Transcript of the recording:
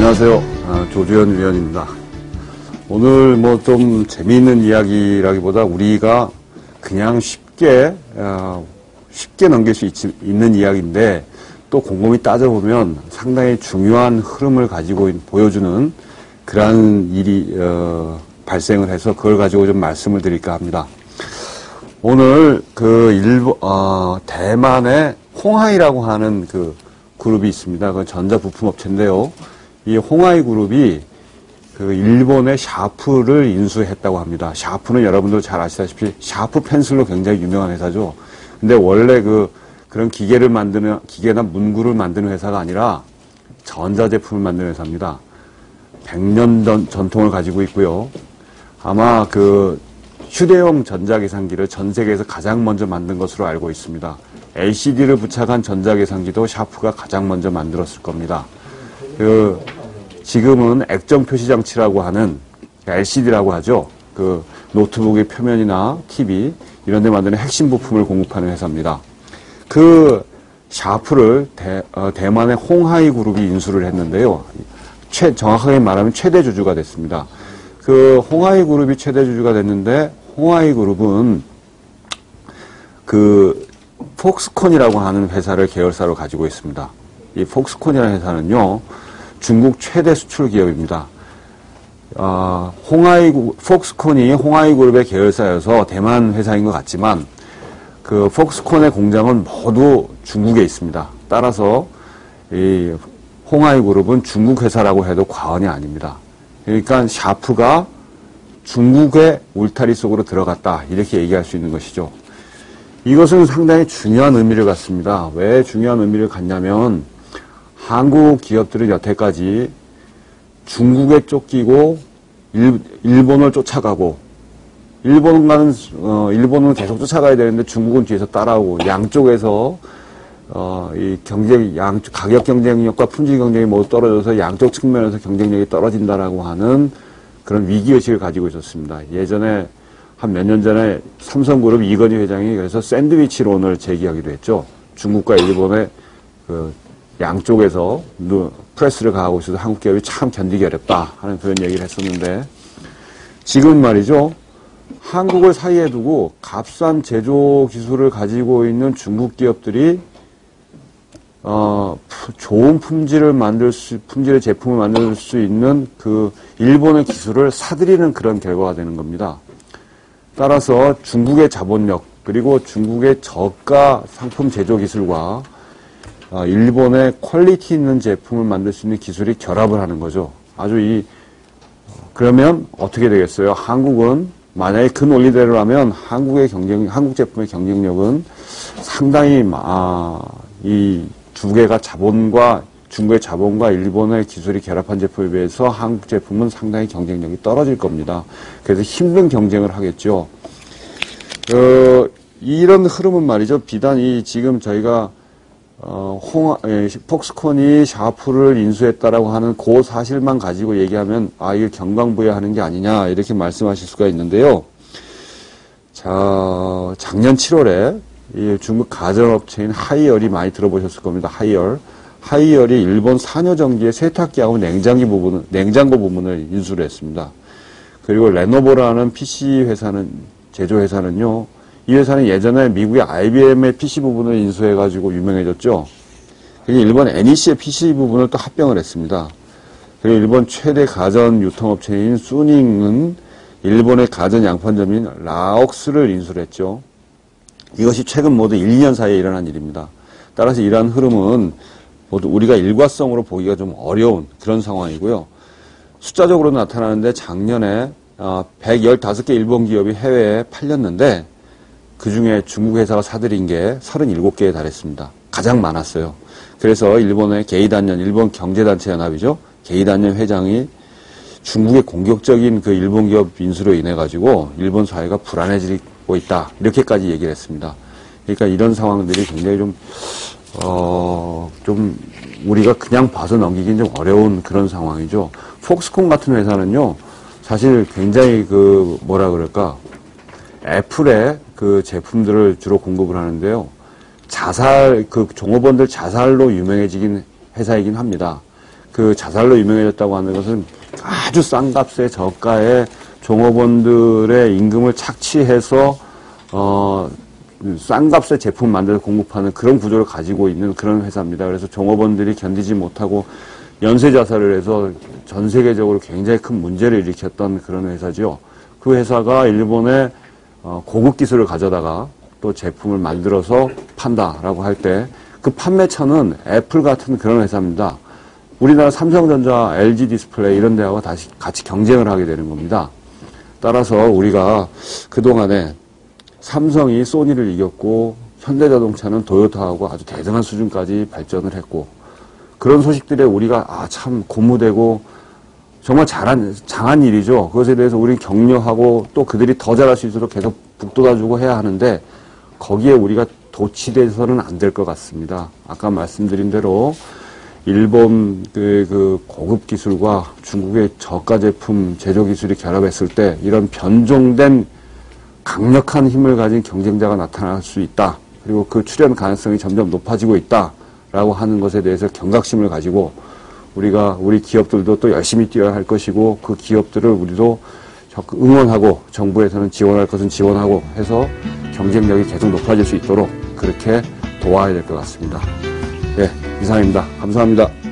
안녕하세요. 조주현 위원입니다. 오늘 뭐 좀 재미있는 이야기라기보다 우리가 그냥 쉽게 넘길 수 있는 이야기인데 또 곰곰이 따져보면 상당히 중요한 흐름을 가지고 보여주는 그러한 일이 발생을 해서 그걸 가지고 좀 말씀을 드릴까 합니다. 오늘 대만의 홍하이라고 하는 그 그룹이 있습니다. 그 전자부품업체인데요. 이 홍하이 그룹이 그 일본의 샤프를 인수했다고 합니다. 샤프는 여러분들 잘 아시다시피 샤프 펜슬로 굉장히 유명한 회사죠. 근데 원래 그런 기계나 문구를 만드는 회사가 아니라 전자제품을 만드는 회사입니다. 100년 전통을 가지고 있고요. 아마 그 휴대용 전자계산기를 전 세계에서 가장 먼저 만든 것으로 알고 있습니다. LCD를 부착한 전자계산기도 샤프가 가장 먼저 만들었을 겁니다. 지금은 액정 표시 장치라고 하는 LCD라고 하죠. 그 노트북의 표면이나 TV 이런 데 만드는 핵심 부품을 공급하는 회사입니다. 그 샤프를 대만의 홍하이 그룹이 인수를 했는데요. 정확하게 말하면 최대 주주가 됐습니다. 그 홍하이 그룹이 최대 주주가 됐는데 홍하이 그룹은 그 폭스콘이라고 하는 회사를 계열사로 가지고 있습니다. 이 폭스콘이라는 회사는요, 중국 최대 수출 기업입니다. 폭스콘이 홍하이 그룹의 계열사여서 대만 회사인 것 같지만, 그 폭스콘의 공장은 모두 중국에 있습니다. 따라서 이 홍하이 그룹은 중국 회사라고 해도 과언이 아닙니다. 그러니까 샤프가 중국의 울타리 속으로 들어갔다, 이렇게 얘기할 수 있는 것이죠. 이것은 상당히 중요한 의미를 갖습니다. 왜 중요한 의미를 갖냐면 한국 기업들은 여태까지 중국에 쫓기고 일본을 쫓아가고 일본은 계속 쫓아가야 되는데 중국은 뒤에서 따라오고 양쪽에서 가격 경쟁력과 품질 경쟁이 모두 떨어져서 양쪽 측면에서 경쟁력이 떨어진다라고 하는 그런 위기의식을 가지고 있었습니다. 예전에 한 몇 년 전에 삼성그룹 이건희 회장이 그래서 샌드위치론을 제기하기도 했죠. 중국과 일본의 그 양쪽에서 프레스를 가하고 있어서 한국 기업이 참 견디기 어렵다 하는 그런 얘기를 했었는데, 지금 말이죠. 한국을 사이에 두고 값싼 제조 기술을 가지고 있는 중국 기업들이 좋은 품질의 제품을 만들 수 있는 그 일본의 기술을 사들이는 그런 결과가 되는 겁니다. 따라서 중국의 자본력 그리고 중국의 저가 상품 제조 기술과 일본의 퀄리티 있는 제품을 만들 수 있는 기술이 결합을 하는 거죠. 그러면 어떻게 되겠어요? 한국은 만약에 그 논리대로라면 한국 제품의 경쟁력은 상당히 이 두 개가 중국의 자본과 일본의 기술이 결합한 제품에 비해서 한국 제품은 상당히 경쟁력이 떨어질 겁니다. 그래서 힘든 경쟁을 하겠죠. 이런 흐름은 말이죠. 비단 지금 저희가 폭스콘이 샤프를 인수했다라고 하는 그 사실만 가지고 얘기하면 이게 경강부회하는 게 아니냐 이렇게 말씀하실 수가 있는데요. 자, 작년 7월에 이 중국 가전업체인 하이얼이 많이 들어보셨을 겁니다. 하이얼이 일본 산효전기의 세탁기하고 냉장고 부분을 인수를 했습니다. 그리고 레노버라는 PC 제조회사는요, 이 회사는 예전에 미국의 IBM의 PC 부분을 인수해가지고 유명해졌죠. 그리고 일본 NEC의 PC 부분을 또 합병을 했습니다. 그리고 일본 최대 가전 유통업체인 수닝은 일본의 가전 양판점인 라옥스를 인수를 했죠. 이것이 최근 모두 1년 사이에 일어난 일입니다. 따라서 이러한 흐름은 모두 우리가 일과성으로 보기가 좀 어려운 그런 상황이고요. 숫자적으로 나타나는데 작년에 115개 일본 기업이 해외에 팔렸는데 그 중에 중국 회사가 사들인 게 37개에 달했습니다. 가장 많았어요. 그래서 일본의 게이단연, 일본 경제단체 연합이죠. 게이단연 회장이 중국의 공격적인 그 일본 기업 인수로 인해 가지고 일본 사회가 불안해지고 있다. 이렇게까지 얘기를 했습니다. 그러니까 이런 상황들이 굉장히 좀 우리가 그냥 봐서 넘기긴 좀 어려운 그런 상황이죠. 폭스콘 같은 회사는요, 사실 굉장히 애플의 그 제품들을 주로 공급을 하는데요. 종업원들 자살로 유명해지긴 회사이긴 합니다. 그 자살로 유명해졌다고 하는 것은 아주 싼 값에 저가에 종업원들의 임금을 착취해서 싼 값에 제품 만들어서 공급하는 그런 구조를 가지고 있는 그런 회사입니다. 그래서 종업원들이 견디지 못하고 연쇄 자살을 해서 전 세계적으로 굉장히 큰 문제를 일으켰던 그런 회사죠. 그 회사가 일본의 고급 기술을 가져다가 또 제품을 만들어서 판다라고 할 때 그 판매처는 애플 같은 그런 회사입니다. 우리나라 삼성전자, LG 디스플레이 이런 데하고 다시 같이 경쟁을 하게 되는 겁니다. 따라서 우리가 그동안에 삼성이 소니를 이겼고 현대자동차는 도요타하고 아주 대등한 수준까지 발전을 했고 그런 소식들에 우리가 참 고무되고 정말 장한 일이죠. 그것에 대해서 우리는 격려하고 또 그들이 더 잘할 수 있도록 계속 북돋아주고 해야 하는데 거기에 우리가 도취돼서는 안 될 것 같습니다. 아까 말씀드린 대로 일본 그 고급 기술과 중국의 저가 제품 제조 기술이 결합했을 때 이런 변종된 강력한 힘을 가진 경쟁자가 나타날 수 있다. 그리고 그 출현 가능성이 점점 높아지고 있다라고 하는 것에 대해서 경각심을 가지고 우리 기업들도 또 열심히 뛰어야 할 것이고 그 기업들을 우리도 응원하고 정부에서는 지원할 것은 지원하고 해서 경쟁력이 계속 높아질 수 있도록 그렇게 도와야 될 것 같습니다. 네, 이상입니다. 감사합니다.